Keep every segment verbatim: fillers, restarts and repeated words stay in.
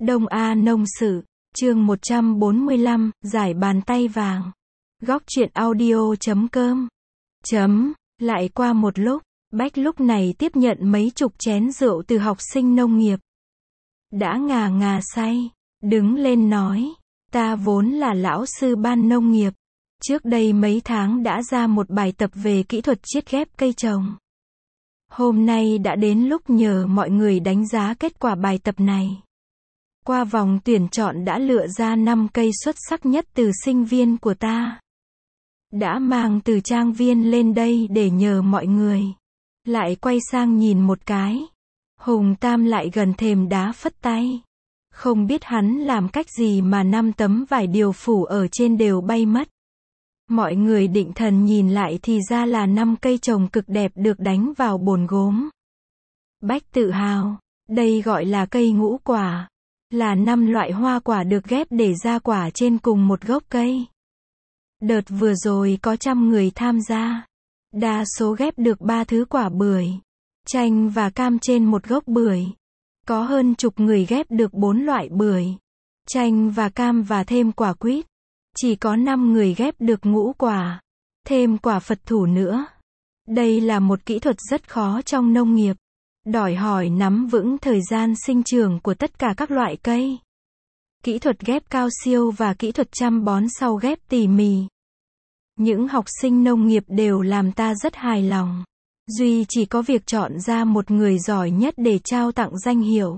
Đông A Nông Sự, chương một trăm bốn mươi lăm, giải bàn tay vàng. Góc truyện audio chấm com. Chấm, lại qua một lúc, Bách lúc này tiếp nhận mấy chục chén rượu từ học sinh nông nghiệp. Đã ngà ngà say, đứng lên nói, ta vốn là lão sư ban nông nghiệp. Trước đây mấy tháng đã ra một bài tập về kỹ thuật chiết ghép cây trồng. Hôm nay đã đến lúc nhờ mọi người đánh giá kết quả bài tập này. Qua vòng tuyển chọn đã lựa ra năm cây xuất sắc nhất từ sinh viên của ta. Đã mang từ trang viên lên đây để nhờ mọi người. Lại quay sang nhìn một cái. Hùng Tam lại gần thềm đá phất tay. Không biết hắn làm cách gì mà năm tấm vải điều phủ ở trên đều bay mất. Mọi người định thần nhìn lại thì ra là năm cây trồng cực đẹp được đánh vào bồn gốm. Bách tự hào, đây gọi là cây ngũ quả. Là năm loại hoa quả được ghép để ra quả trên cùng một gốc cây. Đợt vừa rồi có trăm người tham gia. Đa số ghép được ba thứ quả bưởi, chanh và cam trên một gốc bưởi. Có hơn chục người ghép được bốn loại bưởi, chanh và cam và thêm quả quýt. Chỉ có năm người ghép được ngũ quả, thêm quả Phật thủ nữa. Đây là một kỹ thuật rất khó trong nông nghiệp. Đòi hỏi nắm vững thời gian sinh trưởng của tất cả các loại cây. Kỹ thuật ghép cao siêu và kỹ thuật chăm bón sau ghép tỉ mỉ. Những học sinh nông nghiệp đều làm ta rất hài lòng. Duy chỉ có việc chọn ra một người giỏi nhất để trao tặng danh hiệu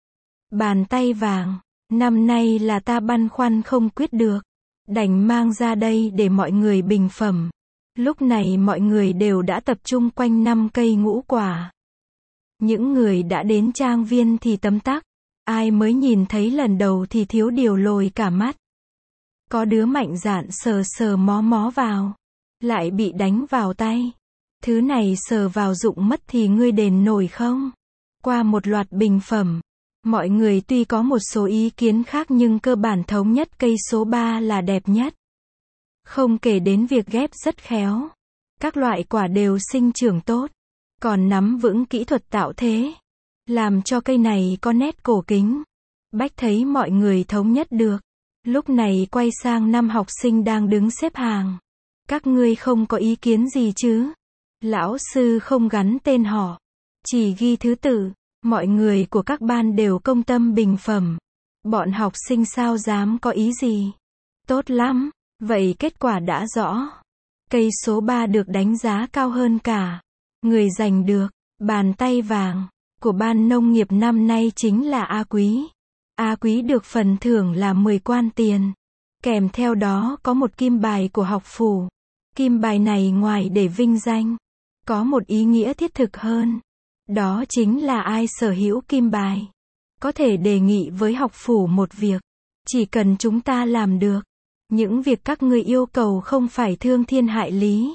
bàn tay vàng. Năm nay là ta băn khoăn không quyết được. Đành mang ra đây để mọi người bình phẩm. Lúc này mọi người đều đã tập trung quanh năm cây ngũ quả. Những người đã đến trang viên thì tấm tắc. Ai mới nhìn thấy lần đầu thì thiếu điều lồi cả mắt. Có đứa mạnh dạn sờ sờ mó mó vào. Lại bị đánh vào tay. Thứ này sờ vào rụng mất thì ngươi đền nổi không? Qua một loạt bình phẩm. Mọi người tuy có một số ý kiến khác nhưng cơ bản thống nhất cây số ba là đẹp nhất. Không kể đến việc ghép rất khéo. Các loại quả đều sinh trưởng tốt. Còn nắm vững kỹ thuật tạo thế. Làm cho cây này có nét cổ kính. Bách thấy mọi người thống nhất được. Lúc này quay sang năm học sinh đang đứng xếp hàng. Các ngươi không có ý kiến gì chứ? Lão sư không gắn tên họ. Chỉ ghi thứ tự. Mọi người của các ban đều công tâm bình phẩm. Bọn học sinh sao dám có ý gì? Tốt lắm. Vậy kết quả đã rõ. Cây số ba được đánh giá cao hơn cả. Người giành được bàn tay vàng của ban nông nghiệp năm nay chính là A Quý. A Quý được phần thưởng là mười quan tiền. Kèm theo đó có một kim bài của học phủ. Kim bài này ngoài để vinh danh, có một ý nghĩa thiết thực hơn. Đó chính là ai sở hữu kim bài có thể đề nghị với học phủ một việc. Chỉ cần chúng ta làm được những việc các ngươi yêu cầu không phải thương thiên hại lý,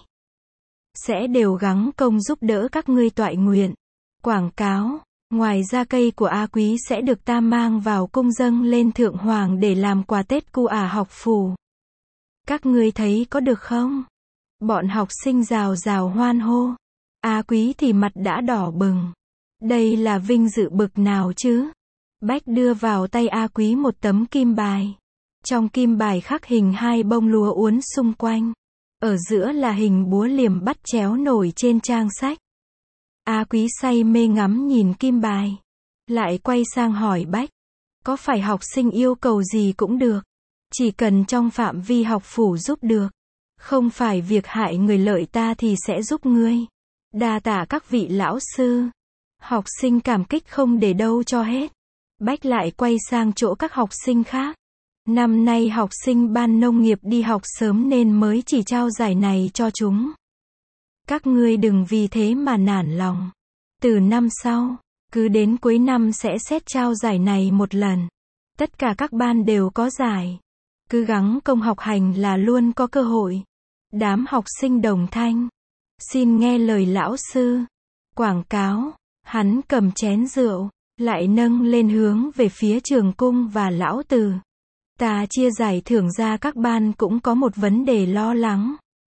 sẽ đều gắng công giúp đỡ các ngươi toại nguyện. Quảng cáo. Ngoài ra cây của A Quý sẽ được ta mang vào cung dâng lên Thượng Hoàng để làm quà Tết cu ả học phủ. Các ngươi thấy có được không? Bọn học sinh rào rào hoan hô. A Quý thì mặt đã đỏ bừng. Đây là vinh dự bực nào chứ? Bách đưa vào tay A Quý một tấm kim bài. Trong kim bài khắc hình hai bông lúa uốn xung quanh. Ở giữa là hình búa liềm bắt chéo nổi trên trang sách. A Quý say mê ngắm nhìn kim bài. Lại quay sang hỏi Bách. Có phải học sinh yêu cầu gì cũng được. Chỉ cần trong phạm vi học phủ giúp được. Không phải việc hại người lợi ta thì sẽ giúp ngươi. Đa tạ các vị lão sư. Học sinh cảm kích không để đâu cho hết. Bách lại quay sang chỗ các học sinh khác. Năm nay học sinh ban nông nghiệp đi học sớm nên mới chỉ trao giải này cho chúng. Các ngươi đừng vì thế mà nản lòng. Từ năm sau, cứ đến cuối năm sẽ xét trao giải này một lần. Tất cả các ban đều có giải. Cứ gắng công học hành là luôn có cơ hội. Đám học sinh đồng thanh. Xin nghe lời lão sư. Quảng cáo. Hắn cầm chén rượu, lại nâng lên hướng về phía trường cung và lão từ. Ta chia giải thưởng ra các ban cũng có một vấn đề lo lắng.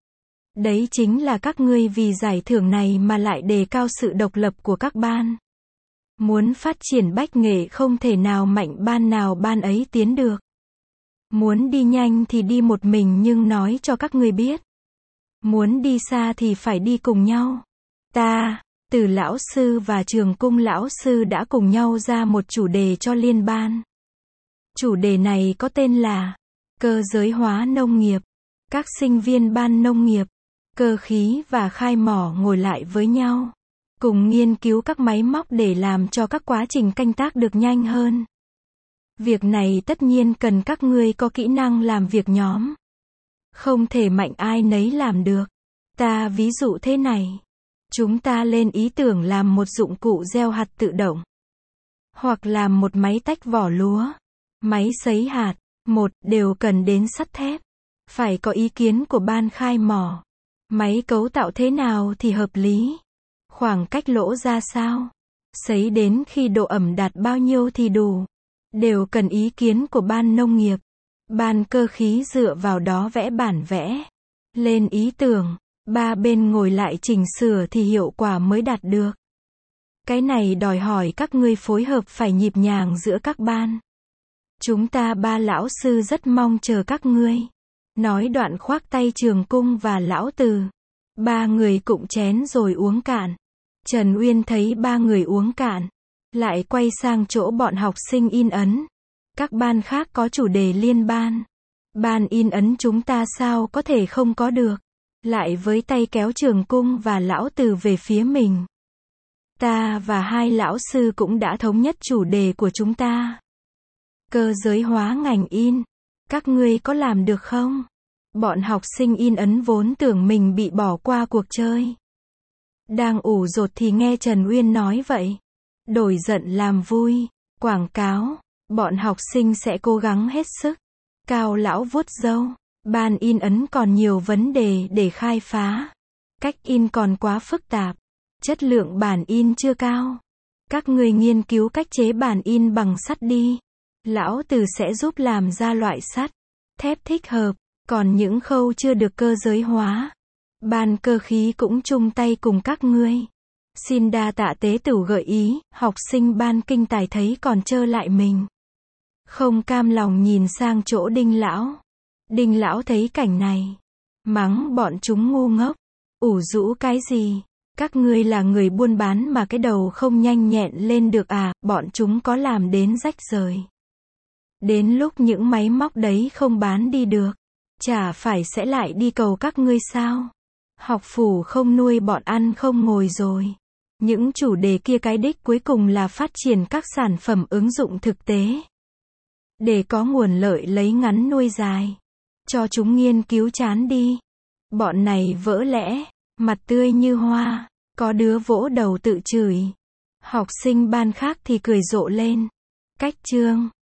Đấy chính là các ngươi vì giải thưởng này mà lại đề cao sự độc lập của các ban. Muốn phát triển bách nghệ không thể nào mạnh ban nào ban ấy tiến được. Muốn đi nhanh thì đi một mình nhưng nói cho các ngươi biết. Muốn đi xa thì phải đi cùng nhau. Ta, Từ lão sư và Trường Cung lão sư đã cùng nhau ra một chủ đề cho liên ban. Chủ đề này có tên là cơ giới hóa nông nghiệp. Các sinh viên ban nông nghiệp, cơ khí và khai mỏ ngồi lại với nhau, cùng nghiên cứu các máy móc để làm cho các quá trình canh tác được nhanh hơn. Việc này tất nhiên cần các ngươi có kỹ năng làm việc nhóm. Không thể mạnh ai nấy làm được. Ta ví dụ thế này. Chúng ta lên ý tưởng làm một dụng cụ gieo hạt tự động. Hoặc làm một máy tách vỏ lúa. Máy sấy hạt. Một, đều cần đến sắt thép. Phải có ý kiến của ban khai mỏ. Máy cấu tạo thế nào thì hợp lý? Khoảng cách lỗ ra sao? Sấy đến khi độ ẩm đạt bao nhiêu thì đủ? Đều cần ý kiến của ban nông nghiệp. Ban cơ khí dựa vào đó vẽ bản vẽ. Lên ý tưởng. Ba bên ngồi lại chỉnh sửa thì hiệu quả mới đạt được. Cái này đòi hỏi các ngươi phối hợp phải nhịp nhàng giữa các ban. Chúng ta ba lão sư rất mong chờ các ngươi. Nói đoạn khoác tay Trường Cung và lão Từ. Ba người cụng chén rồi uống cạn. Trần Uyên thấy ba người uống cạn, lại quay sang chỗ bọn học sinh in ấn. Các ban khác có chủ đề liên ban. Ban in ấn chúng ta sao có thể không có được. Lại với tay kéo Trường Cung và lão Từ về phía mình. Ta và hai lão sư cũng đã thống nhất chủ đề của chúng ta. Cơ giới hóa ngành in. Các ngươi có làm được không? Bọn học sinh in ấn vốn tưởng mình bị bỏ qua cuộc chơi. Đang ủ rột thì nghe Trần Uyên nói vậy. Đổi giận làm vui. Quảng cáo. Bọn học sinh sẽ cố gắng hết sức. Cao lão vuốt râu. Ban in ấn còn nhiều vấn đề để khai phá. Cách in còn quá phức tạp. Chất lượng bản in chưa cao. Các người nghiên cứu cách chế bản in bằng sắt đi. Lão Từ sẽ giúp làm ra loại sắt, thép thích hợp. Còn những khâu chưa được cơ giới hóa, ban cơ khí cũng chung tay cùng các ngươi. Xin đa tạ tế tửu gợi ý. Học sinh ban kinh tài thấy còn trơ lại mình. Không cam lòng nhìn sang chỗ Đinh lão. Đinh lão thấy cảnh này, mắng bọn chúng ngu ngốc. Ủ rũ cái gì? Các ngươi là người buôn bán mà cái đầu không nhanh nhẹn lên được à? Bọn chúng có làm đến rách rời. Đến lúc những máy móc đấy không bán đi được, chả phải sẽ lại đi cầu các ngươi sao? Học phủ không nuôi bọn ăn không ngồi rồi. Những chủ đề kia cái đích cuối cùng là phát triển các sản phẩm ứng dụng thực tế. Để có nguồn lợi lấy ngắn nuôi dài. Cho chúng nghiên cứu chán đi. Bọn này vỡ lẽ, mặt tươi như hoa. Có đứa vỗ đầu tự chửi. Học sinh ban khác thì cười rộ lên. Cách chương.